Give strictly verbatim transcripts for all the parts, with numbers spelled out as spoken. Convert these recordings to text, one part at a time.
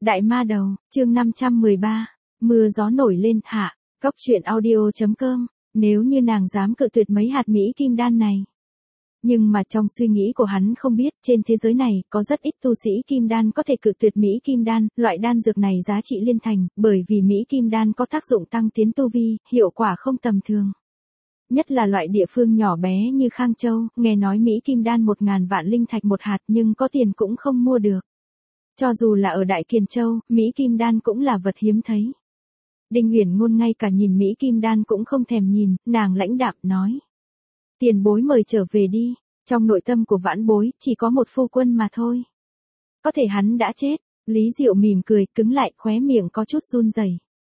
Đại ma đầu, chương năm trăm mười ba, mưa gió nổi lên, hạ, Cóc truyện audio.com, nếu như nàng dám cự tuyệt mấy hạt Mỹ kim đan này. Nhưng mà trong suy nghĩ của hắn không biết, trên thế giới này, có rất ít tu sĩ kim đan có thể cự tuyệt Mỹ kim đan, loại đan dược này giá trị liên thành, bởi vì Mỹ kim đan có tác dụng tăng tiến tu vi, hiệu quả không tầm thường. Nhất là loại địa phương nhỏ bé như Khang Châu, nghe nói Mỹ kim đan một ngàn vạn linh thạch một hạt nhưng có tiền cũng không mua được. Cho dù là ở Đại Kiền Châu, Mỹ kim đan cũng là vật hiếm thấy. Đinh Uyển Ngôn ngay cả nhìn Mỹ kim đan cũng không thèm nhìn, nàng lãnh đạm nói. Tiền bối mời trở về đi, trong nội tâm của vãn bối, chỉ có một phu quân mà thôi. Có thể hắn đã chết, Lý Diệu mỉm cười, cứng lại, khóe miệng có chút run rẩy.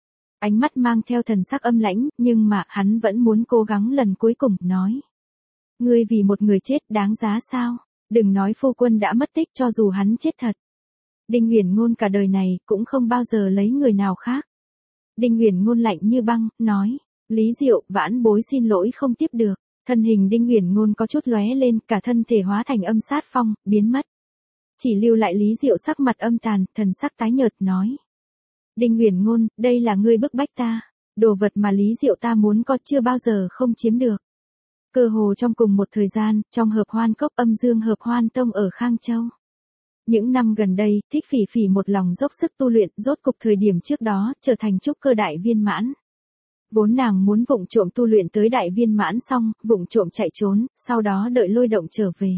Ánh mắt mang theo thần sắc âm lãnh, nhưng mà hắn vẫn muốn cố gắng lần cuối cùng, nói. Ngươi vì một người chết đáng giá sao? Đừng nói phu quân đã mất tích cho dù hắn chết thật. Đinh Uyển Ngôn cả đời này cũng không bao giờ lấy người nào khác. Đinh Uyển Ngôn lạnh như băng, nói. Lý Diệu, vãn bối xin lỗi không tiếp được. Thân hình Đinh Uyển Ngôn có chút lóe lên, cả thân thể hóa thành âm sát phong, biến mất. Chỉ lưu lại Lý Diệu sắc mặt âm tàn, thần sắc tái nhợt, nói. Đinh Uyển Ngôn, đây là ngươi bức bách ta. Đồ vật mà Lý Diệu ta muốn có chưa bao giờ không chiếm được. Cơ hồ trong cùng một thời gian, trong hợp hoan cốc âm dương hợp hoan tông ở Khang Châu. Những năm gần đây, Thích Phỉ Phỉ một lòng dốc sức tu luyện, rốt cục thời điểm trước đó, trở thành trúc cơ đại viên mãn. Vốn nàng muốn vụng trộm tu luyện tới đại viên mãn xong, vụng trộm chạy trốn, sau đó đợi lôi động trở về.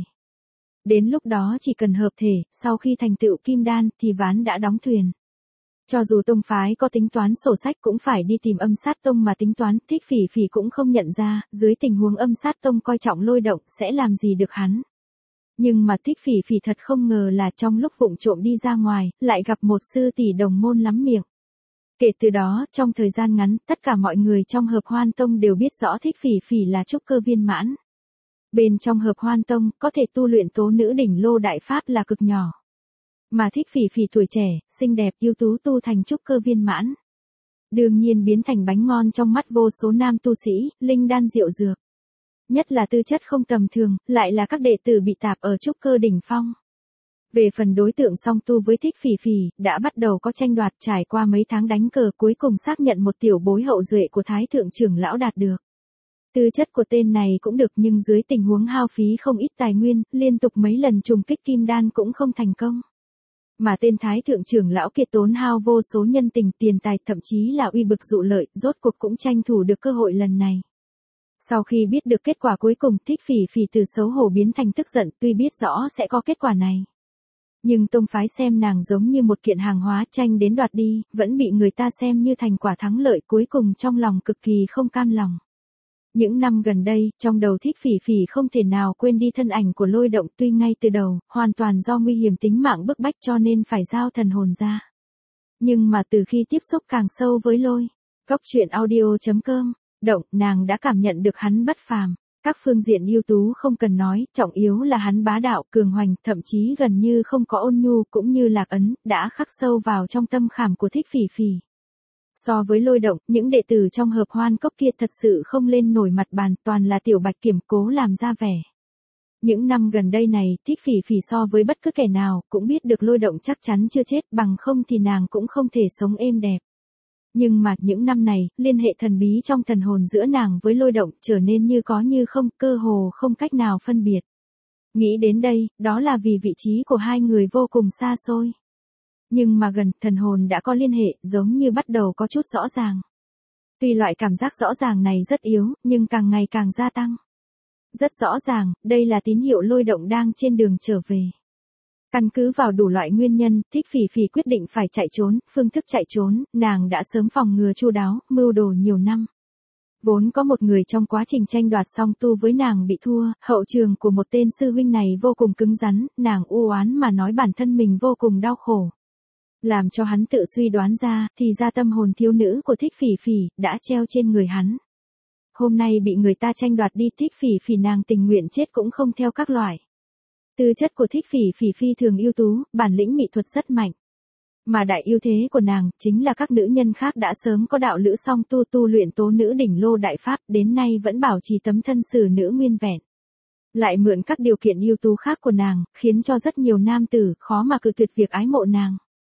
Đến lúc đó chỉ cần hợp thể, sau khi thành tựu kim đan thì ván đã đóng thuyền. Cho dù tông phái có tính toán sổ sách cũng phải đi tìm âm sát tông mà tính toán, Thích Phỉ Phỉ cũng không nhận ra, dưới tình huống âm sát tông coi trọng lôi động sẽ làm gì được hắn. Nhưng mà Thích Phỉ Phỉ thật không ngờ là trong lúc vụng trộm đi ra ngoài, lại gặp một sư tỷ đồng môn lắm miệng. Kể từ đó, trong thời gian ngắn, tất cả mọi người trong hợp hoan tông đều biết rõ Thích Phỉ Phỉ là trúc cơ viên mãn. Bên trong hợp hoan tông, có thể tu luyện tố nữ đỉnh lô đại pháp là cực nhỏ. Mà Thích Phỉ Phỉ tuổi trẻ, xinh đẹp, ưu tú tu thành trúc cơ viên mãn. Đương nhiên biến thành bánh ngon trong mắt vô số nam tu sĩ, linh đan diệu dược. Nhất là tư chất không tầm thường, lại là các đệ tử bị tạp ở trúc cơ đỉnh phong. Về phần đối tượng song tu với Thích Phỉ Phỉ, đã bắt đầu có tranh đoạt, trải qua mấy tháng đánh cờ cuối cùng xác nhận một tiểu bối hậu duệ của Thái Thượng trưởng lão đạt được. Tư chất của tên này cũng được nhưng dưới tình huống hao phí không ít tài nguyên, liên tục mấy lần trùng kích kim đan cũng không thành công. Mà tên Thái Thượng trưởng lão kia tốn hao vô số nhân tình, tiền tài, thậm chí là uy bực dụ lợi, rốt cuộc cũng tranh thủ được cơ hội lần này. Sau khi biết được kết quả cuối cùng, Thích Phỉ Phỉ từ xấu hổ biến thành tức giận, tuy biết rõ sẽ có kết quả này. Nhưng tông phái xem nàng giống như một kiện hàng hóa, tranh đến đoạt đi, vẫn bị người ta xem như thành quả thắng lợi, cuối cùng trong lòng cực kỳ không cam lòng. Những năm gần đây, trong đầu Thích Phỉ Phỉ không thể nào quên đi thân ảnh của lôi động, tuy ngay từ đầu, hoàn toàn do nguy hiểm tính mạng bức bách cho nên phải giao thần hồn ra. Nhưng mà từ khi tiếp xúc càng sâu với lôi, Cóc truyện audio.com, động, nàng đã cảm nhận được hắn bất phàm. Các phương diện ưu tú không cần nói, trọng yếu là hắn bá đạo, cường hoành, thậm chí gần như không có ôn nhu cũng như lạc ấn, đã khắc sâu vào trong tâm khảm của Thích Phỉ Phỉ. So với lôi động, những đệ tử trong hợp hoan cốc kia thật sự không lên nổi mặt bàn, toàn là tiểu bạch kiểm cố làm ra vẻ. Những năm gần đây này, Thích Phỉ Phỉ so với bất cứ kẻ nào, cũng biết được lôi động chắc chắn chưa chết, bằng không thì nàng cũng không thể sống êm đẹp. Nhưng mà, những năm này, liên hệ thần bí trong thần hồn giữa nàng với lôi động trở nên như có như không, cơ hồ không cách nào phân biệt. Nghĩ đến đây, đó là vì vị trí của hai người vô cùng xa xôi. Nhưng mà gần, thần hồn đã có liên hệ, giống như bắt đầu có chút rõ ràng. Tuy loại cảm giác rõ ràng này rất yếu, nhưng càng ngày càng gia tăng. Rất rõ ràng, đây là tín hiệu lôi động đang trên đường trở về. Căn cứ vào đủ loại nguyên nhân, Thích Phỉ Phỉ quyết định phải chạy trốn, phương thức chạy trốn, nàng đã sớm phòng ngừa chu đáo, mưu đồ nhiều năm. Vốn có một người trong quá trình tranh đoạt song tu với nàng bị thua, hậu trường của một tên sư huynh này vô cùng cứng rắn, nàng u oán mà nói bản thân mình vô cùng đau khổ. Làm cho hắn tự suy đoán ra, thì ra tâm hồn thiếu nữ của Thích Phỉ Phỉ, đã treo trên người hắn. Hôm nay bị người ta tranh đoạt đi, Thích Phỉ Phỉ nàng tình nguyện chết cũng không theo các loại. Tư chất của Thích Phỉ Phỉ phi thường ưu tú, bản lĩnh mỹ thuật rất mạnh. Mà đại ưu thế của nàng, chính là các nữ nhân khác đã sớm có đạo lữ song tu tu luyện tố nữ đỉnh lô đại pháp, đến nay vẫn bảo trì tấm thân xử nữ nguyên vẹn. Lại mượn các điều kiện ưu tú khác của nàng, khiến cho rất nhiều nam tử khó mà cự tuyệt việc ái mộ nàng.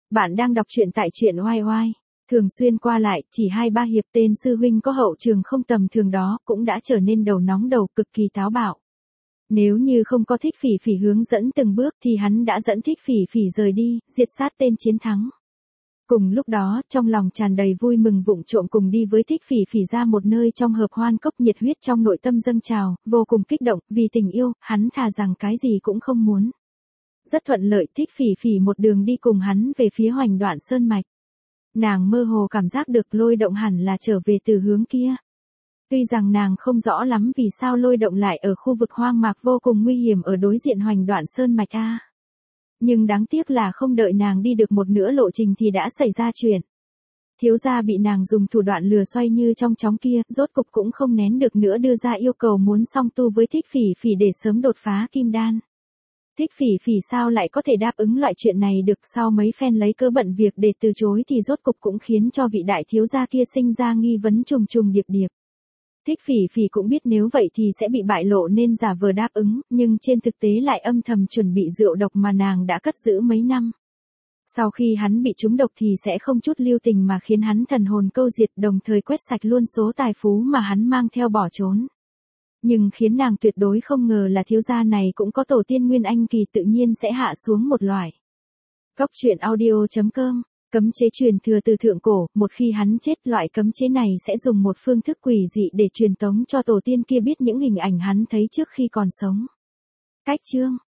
Bạn đang đọc truyện tại truyện oai oai. Thường xuyên qua lại, chỉ hai ba hiệp tên sư huynh có hậu trường không tầm thường đó cũng đã trở nên đầu nóng đầu cực kỳ táo bạo. Nếu như không có Thích Phỉ Phỉ hướng dẫn từng bước thì hắn đã dẫn Thích Phỉ Phỉ rời đi, diệt sát tên chiến thắng. Cùng lúc đó, trong lòng tràn đầy vui mừng vụng trộm cùng đi với Thích Phỉ Phỉ ra một nơi trong hợp hoan cốc, nhiệt huyết trong nội tâm dâng trào, vô cùng kích động, vì tình yêu, hắn thà rằng cái gì cũng không muốn. Rất thuận lợi, Thích Phỉ Phỉ một đường đi cùng hắn về phía Hoành Đoạn Sơn Mạch. Nàng mơ hồ cảm giác được Lôi Động hẳn là trở về từ hướng kia. Tuy rằng nàng không rõ lắm vì sao Lôi Động lại ở khu vực hoang mạc vô cùng nguy hiểm ở đối diện Hoành Đoạn Sơn Mạch a. Nhưng đáng tiếc là không đợi nàng đi được một nửa lộ trình thì đã xảy ra chuyện. Thiếu gia bị nàng dùng thủ đoạn lừa xoay như trong chóng kia, rốt cục cũng không nén được nữa đưa ra yêu cầu muốn song tu với Thích Phỉ Phỉ để sớm đột phá kim đan. Thích Phỉ Phỉ sao lại có thể đáp ứng loại chuyện này được, sau mấy phen lấy cớ bận việc để từ chối thì rốt cục cũng khiến cho vị đại thiếu gia kia sinh ra nghi vấn trùng trùng điệp điệp. Thích Phỉ Phỉ cũng biết nếu vậy thì sẽ bị bại lộ nên giả vờ đáp ứng, nhưng trên thực tế lại âm thầm chuẩn bị rượu độc mà nàng đã cất giữ mấy năm. Sau khi hắn bị trúng độc thì sẽ không chút lưu tình mà khiến hắn thần hồn câu diệt, đồng thời quét sạch luôn số tài phú mà hắn mang theo bỏ trốn. Nhưng khiến nàng tuyệt đối không ngờ là thiếu gia này cũng có tổ tiên nguyên anh kỳ, tự nhiên sẽ hạ xuống một loại. Cốc truyện audio chấm com. Cấm chế truyền thừa từ thượng cổ, một khi hắn chết, loại cấm chế này sẽ dùng một phương thức quỷ dị để truyền tống cho tổ tiên kia biết những hình ảnh hắn thấy trước khi còn sống. Cách chương